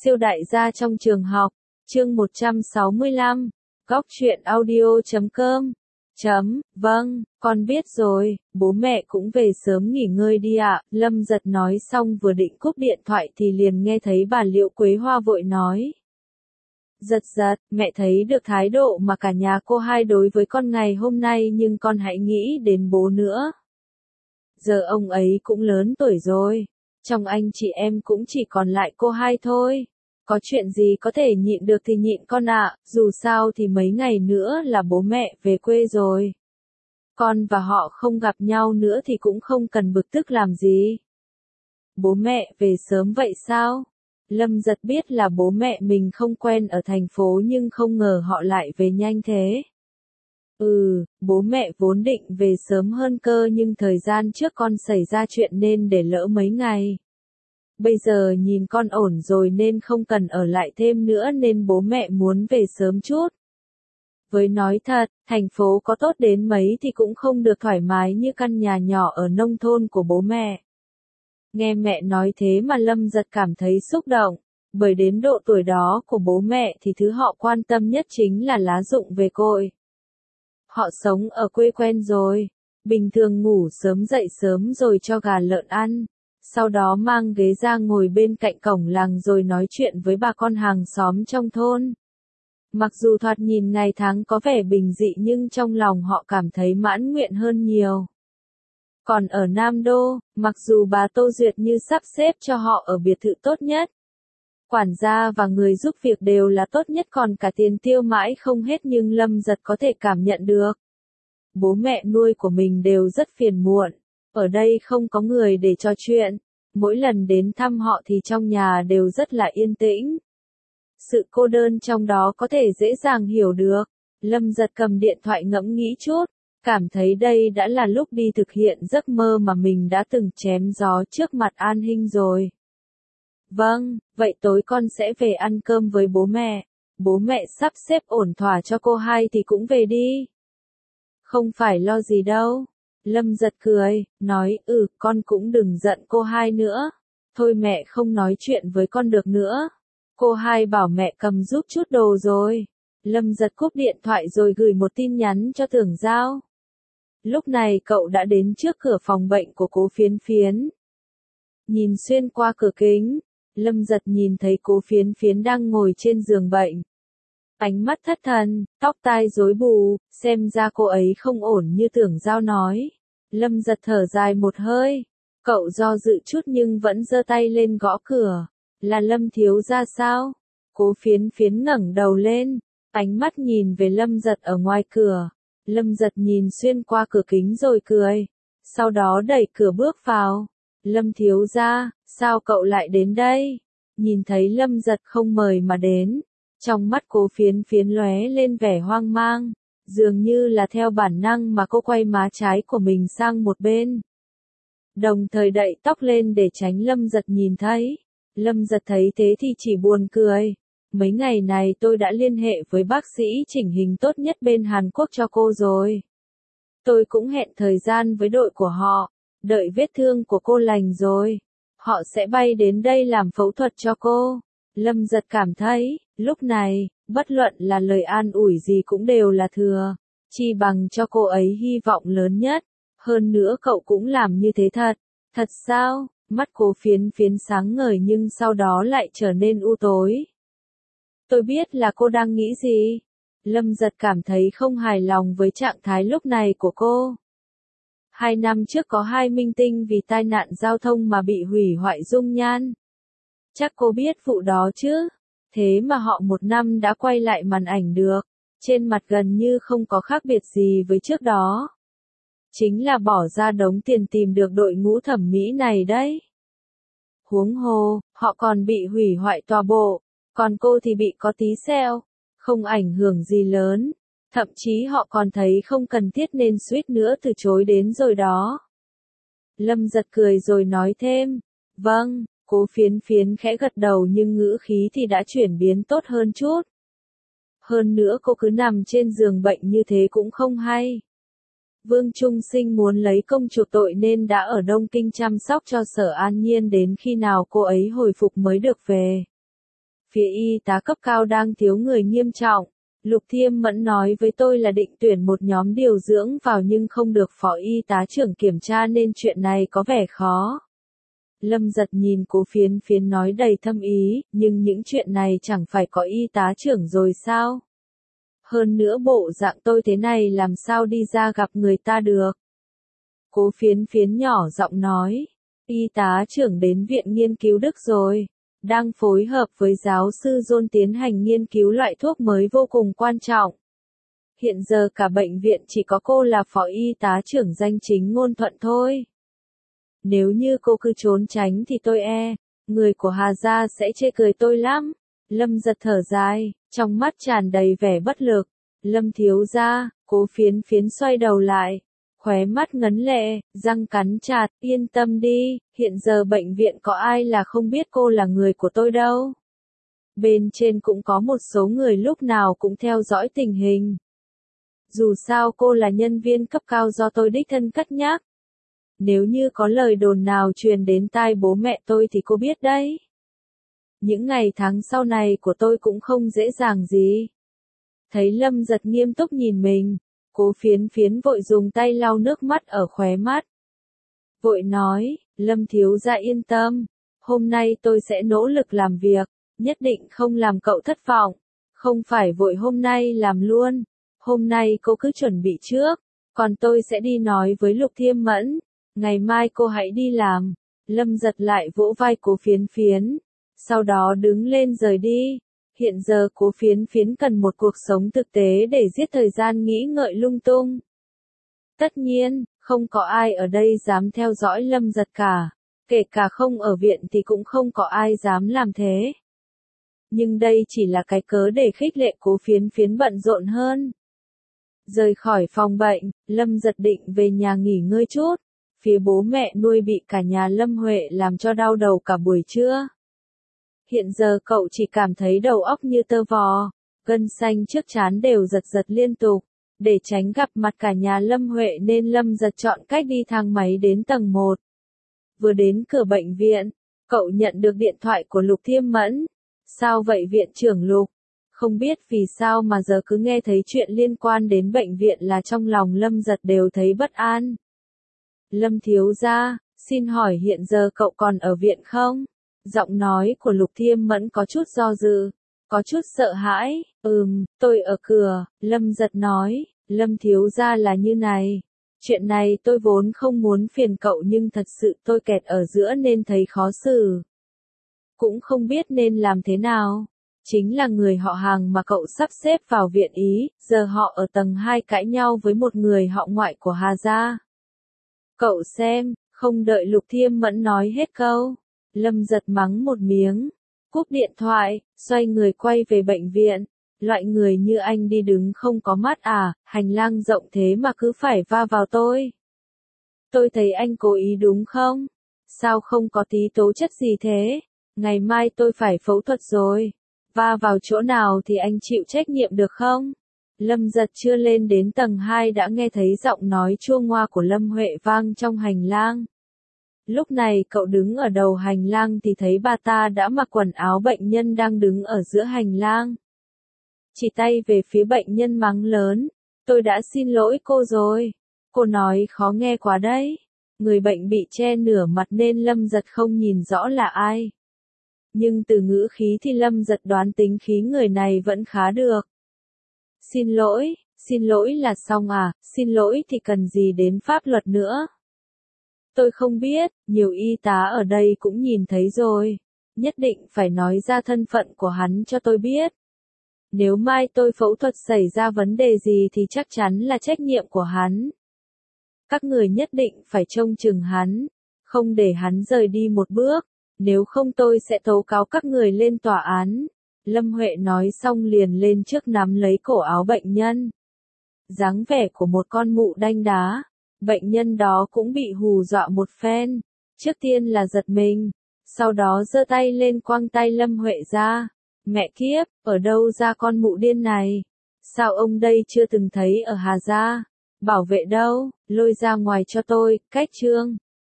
Siêu đại gia trong trường học, chương 165, góc truyện audio.com. Vâng, con biết rồi, bố mẹ cũng về sớm nghỉ ngơi đi ạ. Lâm Giật nói xong vừa định cúp điện thoại thì liền nghe thấy bà Liệu Quế Hoa vội nói. Giật, mẹ thấy được thái độ mà cả nhà cô hai đối với con ngày hôm nay, nhưng con hãy nghĩ đến bố nữa. Giờ ông ấy cũng lớn tuổi rồi, trong anh chị em cũng chỉ còn lại cô hai thôi. Có chuyện gì có thể nhịn được thì nhịn con ạ, dù sao thì mấy ngày nữa là bố mẹ về quê rồi. Con và họ không gặp nhau nữa thì cũng không cần bực tức làm gì. Bố mẹ về sớm vậy sao? Lâm Giật biết là bố mẹ mình không quen ở thành phố nhưng không ngờ họ lại về nhanh thế. Bố mẹ vốn định về sớm hơn cơ nhưng thời gian trước con xảy ra chuyện nên để lỡ mấy ngày. Bây giờ nhìn con ổn rồi nên không cần ở lại thêm nữa nên bố mẹ muốn về sớm chút. Với nói thật, thành phố có tốt đến mấy thì cũng không được thoải mái như căn nhà nhỏ ở nông thôn của bố mẹ. Nghe mẹ nói thế mà Lâm Giật cảm thấy xúc động, bởi đến độ tuổi đó của bố mẹ thì thứ họ quan tâm nhất chính là lá rụng về cội. Họ sống ở quê quen rồi, bình thường ngủ sớm dậy sớm rồi cho gà lợn ăn, sau đó mang ghế ra ngồi bên cạnh cổng làng rồi nói chuyện với bà con hàng xóm trong thôn. Mặc dù thoạt nhìn ngày tháng có vẻ bình dị nhưng trong lòng họ cảm thấy mãn nguyện hơn nhiều. Còn ở Nam Đô, mặc dù bà Tô Duyệt như sắp xếp cho họ ở biệt thự tốt nhất, quản gia và người giúp việc đều là tốt nhất còn cả tiền tiêu mãi không hết nhưng Lâm Giật có thể cảm nhận được. Bố mẹ nuôi của mình đều rất phiền muộn, ở đây không có người để trò chuyện, mỗi lần đến thăm họ thì trong nhà đều rất là yên tĩnh. Sự cô đơn trong đó có thể dễ dàng hiểu được. Lâm Giật cầm điện thoại ngẫm nghĩ chút, cảm thấy đây đã là lúc đi thực hiện giấc mơ mà mình đã từng chém gió trước mặt An Hinh rồi. Vâng, vậy tối con sẽ về ăn cơm với bố mẹ. Bố mẹ sắp xếp ổn thỏa cho cô hai thì cũng về đi. Không phải lo gì đâu. Lâm Giật cười, nói con cũng đừng giận cô hai nữa. Thôi mẹ không nói chuyện với con được nữa. Cô hai bảo mẹ cầm giúp chút đồ rồi. Lâm Giật cúp điện thoại rồi gửi một tin nhắn cho Tưởng Giao. Lúc này cậu đã đến trước cửa phòng bệnh của Cố Phiến Phiến. Nhìn xuyên qua cửa kính, Lâm Giật nhìn thấy Cố Phiến Phiến đang ngồi trên giường bệnh. Ánh mắt thất thần, tóc tai rối bù, xem ra cô ấy không ổn như Tưởng Giao nói. Lâm Giật thở dài một hơi. Cậu do dự chút nhưng vẫn giơ tay lên gõ cửa. Là Lâm thiếu gia sao? Cố Phiến Phiến ngẩng đầu lên, ánh mắt nhìn về Lâm Giật ở ngoài cửa. Lâm Giật nhìn xuyên qua cửa kính rồi cười. Sau đó đẩy cửa bước vào. Lâm thiếu gia, sao cậu lại đến đây? Nhìn thấy Lâm Giật không mời mà đến. Trong mắt Cố Phiến Phiến lóe lên vẻ hoang mang. Dường như là theo bản năng mà cô quay má trái của mình sang một bên. Đồng thời đậy tóc lên để tránh Lâm Giật nhìn thấy. Lâm Giật thấy thế thì chỉ buồn cười. Mấy ngày này tôi đã liên hệ với bác sĩ chỉnh hình tốt nhất bên Hàn Quốc cho cô rồi. Tôi cũng hẹn thời gian với đội của họ. Đợi vết thương của cô lành rồi, họ sẽ bay đến đây làm phẫu thuật cho cô. Lâm Giật cảm thấy, lúc này, bất luận là lời an ủi gì cũng đều là thừa. Chi bằng cho cô ấy hy vọng lớn nhất. Hơn nữa cậu cũng làm như thế thật. Thật sao? Mắt Cố Phiến Phiến sáng ngời nhưng sau đó lại trở nên u tối. Tôi biết là cô đang nghĩ gì. Lâm Giật cảm thấy không hài lòng với trạng thái lúc này của cô. 2 năm trước có 2 minh tinh vì tai nạn giao thông mà bị hủy hoại dung nhan. Chắc cô biết vụ đó chứ. Thế mà họ 1 năm đã quay lại màn ảnh được. Trên mặt gần như không có khác biệt gì với trước đó. Chính là bỏ ra đống tiền tìm được đội ngũ thẩm mỹ này đấy. Huống hồ, họ còn bị hủy hoại tòa bộ. Còn cô thì bị có tí sẹo. Không ảnh hưởng gì lớn. Thậm chí họ còn thấy không cần thiết nên suýt nữa từ chối đến rồi đó. Lâm Giật cười rồi nói thêm. Vâng, Cố Phiến Phiến khẽ gật đầu nhưng ngữ khí thì đã chuyển biến tốt hơn chút. Hơn nữa cô cứ nằm trên giường bệnh như thế cũng không hay. Vương Trung Sinh muốn lấy công chuộc tội nên đã ở Đông Kinh chăm sóc cho Sở An Nhiên đến khi nào cô ấy hồi phục mới được về. Phía y tá cấp cao đang thiếu người nghiêm trọng. Lục Thiêm Mẫn nói với tôi là định tuyển một nhóm điều dưỡng vào nhưng không được phó y tá trưởng kiểm tra nên chuyện này có vẻ khó. Lâm Giật nhìn Cố Phiến Phiến nói đầy thâm ý, nhưng những chuyện này chẳng phải có y tá trưởng rồi sao? Hơn nữa bộ dạng tôi thế này làm sao đi ra gặp người ta được? Cố Phiến Phiến nhỏ giọng nói, y tá trưởng đến viện nghiên cứu Đức rồi, đang phối hợp với giáo sư John tiến hành nghiên cứu loại thuốc mới vô cùng quan trọng. Hiện giờ cả bệnh viện chỉ có cô là phó y tá trưởng danh chính ngôn thuận thôi. Nếu như cô cứ trốn tránh thì tôi người của Hà gia sẽ chê cười tôi lắm. Lâm Giật thở dài, trong mắt tràn đầy vẻ bất lực. Lâm thiếu gia, Cố Phiến Phiến xoay đầu lại, khóe mắt ngấn lệ, răng cắn chặt, yên tâm đi, hiện giờ bệnh viện có ai là không biết cô là người của tôi đâu. Bên trên cũng có một số người lúc nào cũng theo dõi tình hình. Dù sao cô là nhân viên cấp cao do tôi đích thân cất nhắc. Nếu như có lời đồn nào truyền đến tai bố mẹ tôi thì cô biết đấy. Những ngày tháng sau này của tôi cũng không dễ dàng gì. Thấy Lâm Giật nghiêm túc nhìn mình, Cố Phiến Phiến vội dùng tay lau nước mắt ở khóe mắt. Vội nói, Lâm thiếu gia yên tâm, hôm nay tôi sẽ nỗ lực làm việc, nhất định không làm cậu thất vọng. Không phải vội hôm nay làm luôn, hôm nay cô cứ chuẩn bị trước, còn tôi sẽ đi nói với Lục Thiêm Mẫn, ngày mai cô hãy đi làm. Lâm Giật lại vỗ vai Cố Phiến Phiến, sau đó đứng lên rời đi. Hiện giờ Cố Phiến Phiến cần một cuộc sống thực tế để giết thời gian nghĩ ngợi lung tung. Tất nhiên, không có ai ở đây dám theo dõi Lâm Giật cả, kể cả không ở viện thì cũng không có ai dám làm thế. Nhưng đây chỉ là cái cớ để khích lệ Cố Phiến Phiến bận rộn hơn. Rời khỏi phòng bệnh, Lâm Giật định về nhà nghỉ ngơi chút. Phía bố mẹ nuôi bị cả nhà Lâm Huệ làm cho đau đầu cả buổi trưa. Hiện giờ cậu chỉ cảm thấy đầu óc như tơ vò, gân xanh trước trán đều giật giật liên tục. Để tránh gặp mặt cả nhà Lâm Huệ nên Lâm Giật chọn cách đi thang máy đến tầng 1. Vừa đến cửa bệnh viện, cậu nhận được điện thoại của Lục Thiêm Mẫn. Sao vậy viện trưởng Lục? Không biết vì sao mà giờ cứ nghe thấy chuyện liên quan đến bệnh viện là trong lòng Lâm Giật đều thấy bất an. Lâm thiếu gia, xin hỏi hiện giờ cậu còn ở viện không? Giọng nói của Lục Thiêm Mẫn có chút do dự, có chút sợ hãi. Tôi ở cửa, Lâm Giật nói, Lâm thiếu gia là như này. Chuyện này tôi vốn không muốn phiền cậu nhưng thật sự tôi kẹt ở giữa nên thấy khó xử. Cũng không biết nên làm thế nào. Chính là người họ Hàng mà cậu sắp xếp vào viện Ý, giờ họ ở tầng 2 cãi nhau với một người họ ngoại của Hà gia. Cậu xem, không đợi Lục Thiêm Mẫn nói hết câu. Lâm Giật mắng một miếng, cúp điện thoại, xoay người quay về bệnh viện. Loại người như anh đi đứng không có mắt à, hành lang rộng thế mà cứ phải va vào tôi. Tôi thấy anh cố ý đúng không? Sao không có tí tố chất gì thế? Ngày mai tôi phải phẫu thuật rồi. Va vào chỗ nào thì anh chịu trách nhiệm được không? Lâm Giật chưa lên đến tầng 2 đã nghe thấy giọng nói chua ngoa của Lâm Huệ vang trong hành lang. Lúc này cậu đứng ở đầu hành lang thì thấy bà ta đã mặc quần áo bệnh nhân đang đứng ở giữa hành lang. Chỉ tay về phía bệnh nhân mắng lớn, tôi đã xin lỗi cô rồi. Cô nói khó nghe quá đấy. Người bệnh bị che nửa mặt nên Lâm Giật không nhìn rõ là ai. Nhưng từ ngữ khí thì Lâm Giật đoán tính khí người này vẫn khá được. Xin lỗi là xong à, xin lỗi thì cần gì đến pháp luật nữa. Tôi không biết, nhiều y tá ở đây cũng nhìn thấy rồi. Nhất định phải nói ra thân phận của hắn cho tôi biết. Nếu mai tôi phẫu thuật xảy ra vấn đề gì thì chắc chắn là trách nhiệm của hắn. Các người nhất định phải trông chừng hắn, không để hắn rời đi một bước, nếu không tôi sẽ tố cáo các người lên tòa án. Lâm Huệ nói xong liền lên trước nắm lấy cổ áo bệnh nhân. Dáng vẻ của một con mụ đanh đá. Bệnh nhân đó cũng bị hù dọa một phen. Trước tiên là giật mình, sau đó giơ tay lên quăng tay Lâm Huệ ra. Mẹ kiếp, ở đâu ra con mụ điên này? Sao ông đây chưa từng thấy ở Hà gia? Bảo vệ đâu, lôi ra ngoài cho tôi, cách trương.